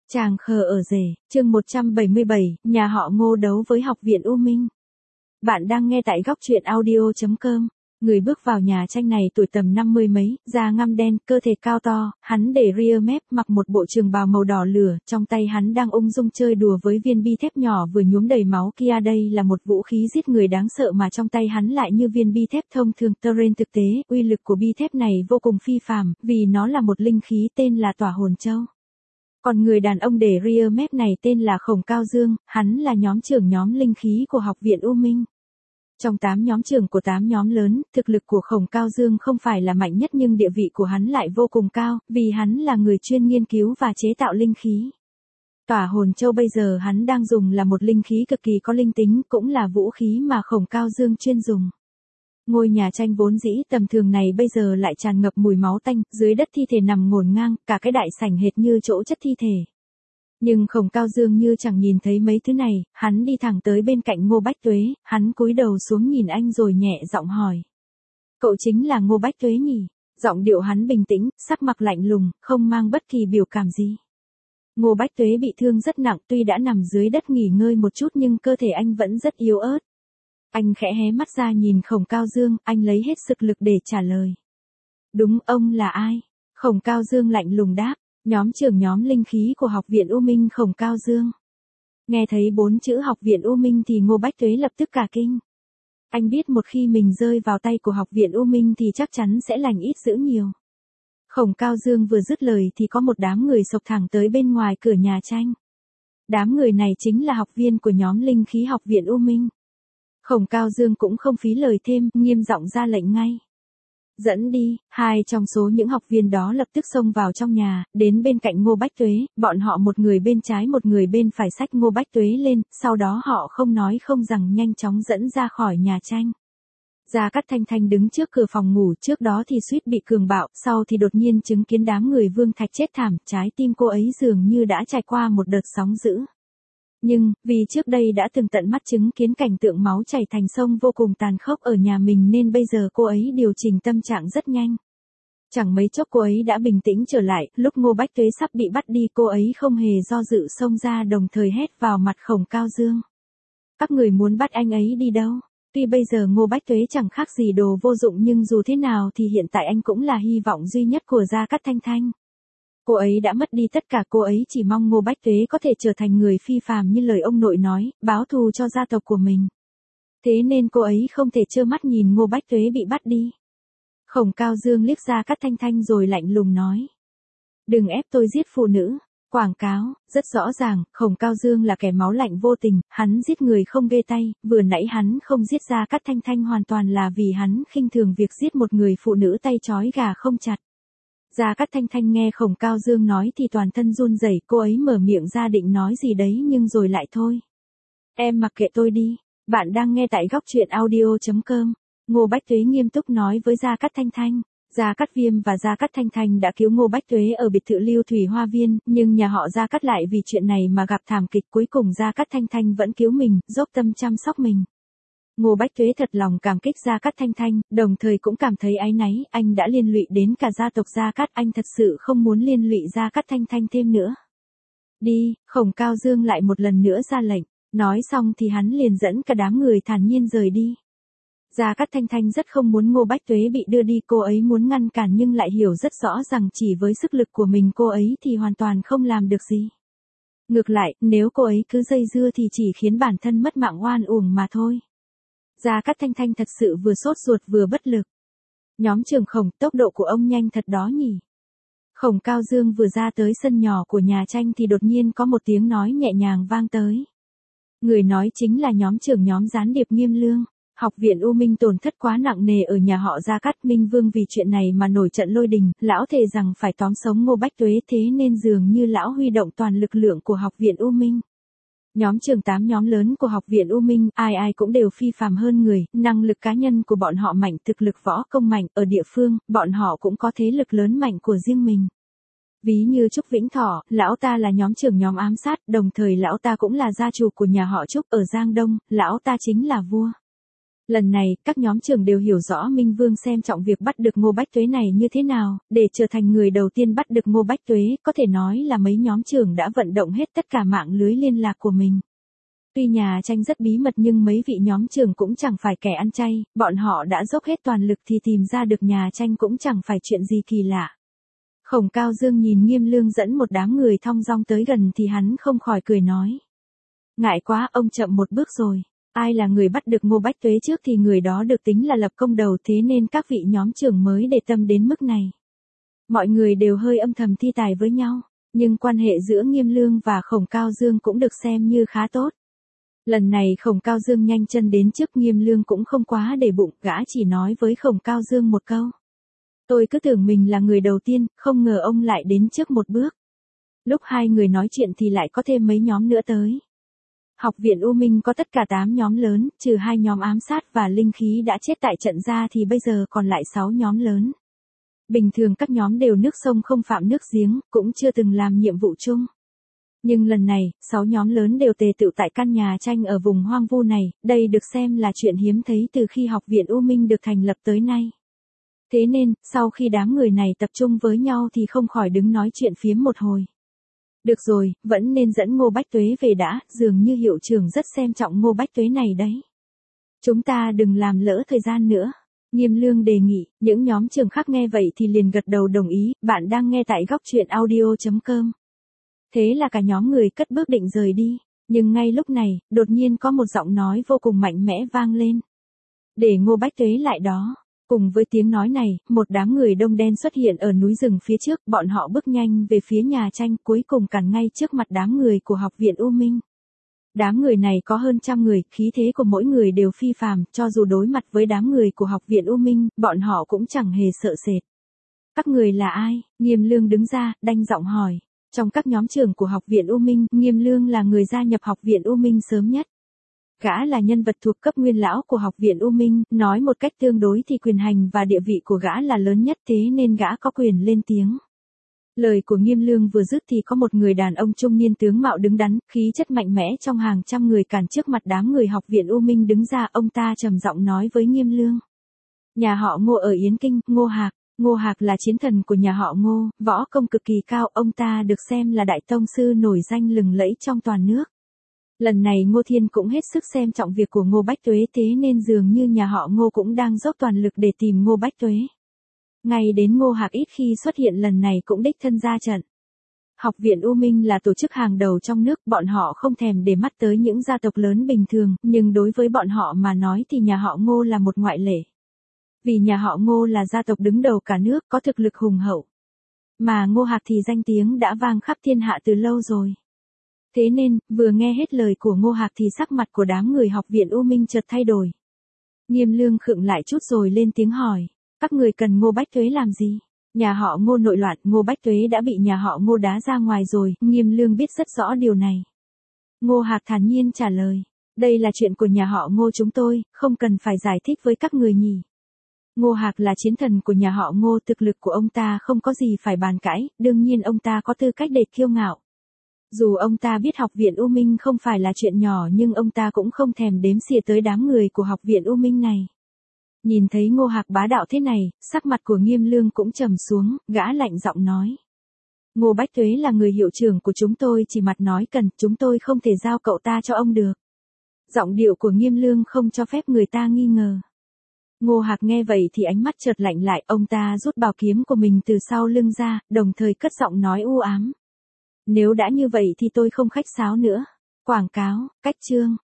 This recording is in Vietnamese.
Chàng khờ ở rể, chương 177, nhà họ Ngô đấu với học viện U Minh. Bạn đang nghe tại góc truyện audio.com. Người bước vào nhà tranh này tuổi tầm 50 mấy, da ngăm đen, cơ thể cao to, hắn để ria mép, mặc một bộ trường bào màu đỏ lửa, trong tay hắn đang ung dung chơi đùa với viên bi thép nhỏ vừa nhuốm đầy máu kia. Đây là một vũ khí giết người đáng sợ mà trong tay hắn lại như viên bi thép thông thường. Trên thực tế, uy lực của bi thép này vô cùng phi phàm, vì nó là một linh khí tên là Tỏa Hồn Châu. Còn người đàn ông để ria mép này tên là Khổng Cao Dương, hắn là nhóm trưởng nhóm linh khí của học viện U Minh. Trong 8 nhóm trưởng của 8 nhóm lớn, thực lực của Khổng Cao Dương không phải là mạnh nhất nhưng địa vị của hắn lại vô cùng cao, vì hắn là người chuyên nghiên cứu và chế tạo linh khí. Tỏa Hồn Châu bây giờ hắn đang dùng là một linh khí cực kỳ có linh tính, cũng là vũ khí mà Khổng Cao Dương chuyên dùng. Ngôi nhà tranh vốn dĩ tầm thường này bây giờ lại tràn ngập mùi máu tanh, dưới đất thi thể nằm ngổn ngang, cả cái đại sảnh hệt như chỗ chất thi thể. Nhưng Khổng Cao Dương như chẳng nhìn thấy mấy thứ này, hắn đi thẳng tới bên cạnh Ngô Bách Tuế, hắn cúi đầu xuống nhìn anh rồi nhẹ giọng hỏi. Cậu chính là Ngô Bách Tuế nhỉ? Giọng điệu hắn bình tĩnh, sắc mặt lạnh lùng, không mang bất kỳ biểu cảm gì. Ngô Bách Tuế bị thương rất nặng, tuy đã nằm dưới đất nghỉ ngơi một chút nhưng cơ thể anh vẫn rất yếu ớt. Anh khẽ hé mắt ra nhìn Khổng Cao Dương, anh lấy hết sức lực để trả lời. Đúng, ông là ai? Khổng Cao Dương lạnh lùng đáp, nhóm trưởng nhóm linh khí của học viện U Minh Khổng Cao Dương. Nghe thấy 4 chữ học viện U Minh thì Ngô Bách Tuế lập tức cả kinh. Anh biết một khi mình rơi vào tay của học viện U Minh thì chắc chắn sẽ lành ít dữ nhiều. Khổng Cao Dương vừa dứt lời thì có một đám người xộc thẳng tới bên ngoài cửa nhà tranh. Đám người này chính là học viên của nhóm linh khí học viện U Minh. Khổng Cao Dương cũng không phí lời thêm, nghiêm giọng ra lệnh ngay. Dẫn đi, 2 trong số những học viên đó lập tức xông vào trong nhà, đến bên cạnh Ngô Bách Tuế, bọn họ một người bên trái một người bên phải xách Ngô Bách Tuế lên, sau đó họ không nói không rằng nhanh chóng dẫn ra khỏi nhà tranh. Gia Cát Thanh Thanh đứng trước cửa phòng ngủ, trước đó thì suýt bị cường bạo, sau thì đột nhiên chứng kiến đám người Vương Thạch chết thảm, trái tim cô ấy dường như đã trải qua một đợt sóng dữ. Nhưng, vì trước đây đã từng tận mắt chứng kiến cảnh tượng máu chảy thành sông vô cùng tàn khốc ở nhà mình nên bây giờ cô ấy điều chỉnh tâm trạng rất nhanh. Chẳng mấy chốc cô ấy đã bình tĩnh trở lại, lúc Ngô Bách Tuế sắp bị bắt đi cô ấy không hề do dự xông ra đồng thời hét vào mặt Khổng Cao Dương. Các người muốn bắt anh ấy đi đâu? Tuy bây giờ Ngô Bách Tuế chẳng khác gì đồ vô dụng nhưng dù thế nào thì hiện tại anh cũng là hy vọng duy nhất của Gia Cát Thanh Thanh. Cô ấy đã mất đi tất cả, cô ấy chỉ mong Ngô Bách Tuế có thể trở thành người phi phàm như lời ông nội nói, báo thù cho gia tộc của mình. Thế nên cô ấy không thể trơ mắt nhìn Ngô Bách Tuế bị bắt đi. Khổng Cao Dương liếc Gia Cát Thanh Thanh rồi lạnh lùng nói. Đừng ép tôi giết phụ nữ. Quảng cáo, rất rõ ràng, Khổng Cao Dương là kẻ máu lạnh vô tình, hắn giết người không ghê tay, vừa nãy hắn không giết Gia Cát Thanh Thanh hoàn toàn là vì hắn khinh thường việc giết một người phụ nữ tay trói gà không chặt. Gia Cát Thanh Thanh nghe Khổng Cao Dương nói thì toàn thân run rẩy, cô ấy mở miệng ra định nói gì đấy nhưng rồi lại thôi. Em mặc kệ tôi đi, bạn đang nghe tại góc truyện audio.com. Ngô Bách Tuế nghiêm túc nói với Gia Cát Thanh Thanh. Gia Cát Viêm và Gia Cát Thanh Thanh đã cứu Ngô Bách Tuế ở biệt thự Lưu Thủy Hoa Viên, nhưng nhà họ Gia Cát lại vì chuyện này mà gặp thảm kịch, cuối cùng Gia Cát Thanh Thanh vẫn cứu mình, dốc tâm chăm sóc mình. Ngô Bách Tuế thật lòng cảm kích Gia Cát Thanh Thanh, đồng thời cũng cảm thấy áy náy, anh đã liên lụy đến cả gia tộc Gia Cát, anh thật sự không muốn liên lụy Gia Cát Thanh Thanh thêm nữa. Đi, Khổng Cao Dương lại một lần nữa ra lệnh, nói xong thì hắn liền dẫn cả đám người thản nhiên rời đi. Gia Cát Thanh Thanh rất không muốn Ngô Bách Tuế bị đưa đi, cô ấy muốn ngăn cản nhưng lại hiểu rất rõ rằng chỉ với sức lực của mình cô ấy thì hoàn toàn không làm được gì. Ngược lại, nếu cô ấy cứ dây dưa thì chỉ khiến bản thân mất mạng oan uổng mà thôi. Gia Cát Thanh Thanh thật sự vừa sốt ruột vừa bất lực. Nhóm trưởng Khổng, tốc độ của ông nhanh thật đó nhỉ. Khổng Cao Dương vừa ra tới sân nhỏ của nhà tranh thì đột nhiên có một tiếng nói nhẹ nhàng vang tới. Người nói chính là nhóm trưởng nhóm gián điệp Nghiêm Lương. Học viện U Minh tổn thất quá nặng nề ở nhà họ Gia Cát, Minh Vương vì chuyện này mà nổi trận lôi đình, lão thề rằng phải tóm sống Ngô Bách Tuế, thế nên dường như lão huy động toàn lực lượng của học viện U Minh. Nhóm trưởng 8 nhóm lớn của học viện U Minh, ai ai cũng đều phi phàm hơn người, năng lực cá nhân của bọn họ mạnh, thực lực võ công mạnh, ở địa phương, bọn họ cũng có thế lực lớn mạnh của riêng mình. Ví như Trúc Vĩnh Thọ, lão ta là nhóm trưởng nhóm ám sát, đồng thời lão ta cũng là gia chủ của nhà họ Trúc ở Giang Đông, lão ta chính là vua. Lần này, các nhóm trưởng đều hiểu rõ Minh Vương xem trọng việc bắt được Ngô Bách Tuế này như thế nào, để trở thành người đầu tiên bắt được Ngô Bách Tuế, có thể nói là mấy nhóm trưởng đã vận động hết tất cả mạng lưới liên lạc của mình. Tuy nhà tranh rất bí mật nhưng mấy vị nhóm trưởng cũng chẳng phải kẻ ăn chay, bọn họ đã dốc hết toàn lực thì tìm ra được nhà tranh cũng chẳng phải chuyện gì kỳ lạ. Khổng Cao Dương nhìn Nghiêm Lương dẫn một đám người thong dong tới gần thì hắn không khỏi cười nói. Ngại quá, ông chậm một bước rồi. Ai là người bắt được Ngô Bách Tuế trước thì người đó được tính là lập công đầu, thế nên các vị nhóm trưởng mới để tâm đến mức này. Mọi người đều hơi âm thầm thi tài với nhau, nhưng quan hệ giữa Nghiêm Lương và Khổng Cao Dương cũng được xem như khá tốt. Lần này Khổng Cao Dương nhanh chân đến trước, Nghiêm Lương cũng không quá để bụng, gã chỉ nói với Khổng Cao Dương một câu. Tôi cứ tưởng mình là người đầu tiên, không ngờ ông lại đến trước một bước. Lúc hai người nói chuyện thì lại có thêm mấy nhóm nữa tới. Học viện U Minh có tất cả 8 nhóm lớn, trừ 2 nhóm ám sát và linh khí đã chết tại trận ra thì bây giờ còn lại 6 nhóm lớn. Bình thường các nhóm đều nước sông không phạm nước giếng, cũng chưa từng làm nhiệm vụ chung. Nhưng lần này, 6 nhóm lớn đều tề tựu tại căn nhà tranh ở vùng hoang vu này, đây được xem là chuyện hiếm thấy từ khi học viện U Minh được thành lập tới nay. Thế nên, sau khi đám người này tập trung với nhau thì không khỏi đứng nói chuyện phiếm một hồi. Được rồi, vẫn nên dẫn Ngô Bách Tuế về đã, dường như hiệu trưởng rất xem trọng Ngô Bách Tuế này đấy. Chúng ta đừng làm lỡ thời gian nữa. Nghiêm Lương đề nghị, những nhóm trưởng khác nghe vậy thì liền gật đầu đồng ý, bạn đang nghe tại góc truyện audio.com. Thế là cả nhóm người cất bước định rời đi, nhưng ngay lúc này, đột nhiên có một giọng nói vô cùng mạnh mẽ vang lên. Để Ngô Bách Tuế lại đó. Cùng với tiếng nói này, một đám người đông đen xuất hiện ở núi rừng phía trước, bọn họ bước nhanh về phía nhà tranh, cuối cùng cản ngay trước mặt đám người của học viện U Minh. Đám người này có hơn 100 người, khí thế của mỗi người đều phi phàm, cho dù đối mặt với đám người của học viện U Minh, bọn họ cũng chẳng hề sợ sệt. Các người là ai? Nghiêm Lương đứng ra, đanh giọng hỏi. Trong các nhóm trưởng của học viện U Minh, Nghiêm Lương là người gia nhập học viện U Minh sớm nhất. Gã là nhân vật thuộc cấp nguyên lão của học viện U Minh, nói một cách tương đối thì quyền hành và địa vị của gã là lớn nhất, thế nên gã có quyền lên tiếng. Lời của Nghiêm Lương vừa dứt thì có một người đàn ông trung niên tướng mạo đứng đắn, khí chất mạnh mẽ trong hàng trăm người cản trước mặt đám người học viện U Minh đứng ra, ông ta trầm giọng nói với Nghiêm Lương. Nhà họ Ngô ở Yến Kinh, Ngô Hạc. Ngô Hạc là chiến thần của nhà họ Ngô, võ công cực kỳ cao, ông ta được xem là đại tông sư nổi danh lừng lẫy trong toàn nước. Lần này Ngô Thiên cũng hết sức xem trọng việc của Ngô Bách Tuế, thế nên dường như nhà họ Ngô cũng đang dốc toàn lực để tìm Ngô Bách Tuế. Ngay đến Ngô Hạc ít khi xuất hiện lần này cũng đích thân ra trận. Học viện U Minh là tổ chức hàng đầu trong nước, bọn họ không thèm để mắt tới những gia tộc lớn bình thường, nhưng đối với bọn họ mà nói thì nhà họ Ngô là một ngoại lệ. Vì nhà họ Ngô là gia tộc đứng đầu cả nước, có thực lực hùng hậu. Mà Ngô Hạc thì danh tiếng đã vang khắp thiên hạ từ lâu rồi. Thế nên, vừa nghe hết lời của Ngô Hạc thì sắc mặt của đám người học viện U Minh chợt thay đổi. Nghiêm Lương khựng lại chút rồi lên tiếng hỏi, các người cần Ngô Bách Tuế làm gì? Nhà họ Ngô nội loạn, Ngô Bách Tuế đã bị nhà họ Ngô đá ra ngoài rồi, Nghiêm Lương biết rất rõ điều này. Ngô Hạc thản nhiên trả lời, đây là chuyện của nhà họ Ngô chúng tôi, không cần phải giải thích với các người nhỉ. Ngô Hạc là chiến thần của nhà họ Ngô, thực lực của ông ta không có gì phải bàn cãi, đương nhiên ông ta có tư cách để kiêu ngạo. Dù ông ta biết học viện U Minh không phải là chuyện nhỏ nhưng ông ta cũng không thèm đếm xỉa tới đám người của học viện U Minh này. Nhìn thấy Ngô Hạc bá đạo thế này, sắc mặt của Nghiêm Lương cũng trầm xuống, gã lạnh giọng nói. Ngô Bách Tuế là người hiệu trưởng của chúng tôi, chỉ mặt nói cần, chúng tôi không thể giao cậu ta cho ông được. Giọng điệu của Nghiêm Lương không cho phép người ta nghi ngờ. Ngô Hạc nghe vậy thì ánh mắt chợt lạnh lại, ông ta rút bảo kiếm của mình từ sau lưng ra, đồng thời cất giọng nói u ám. Nếu đã như vậy thì tôi không khách sáo nữa. Quảng cáo, cách chương.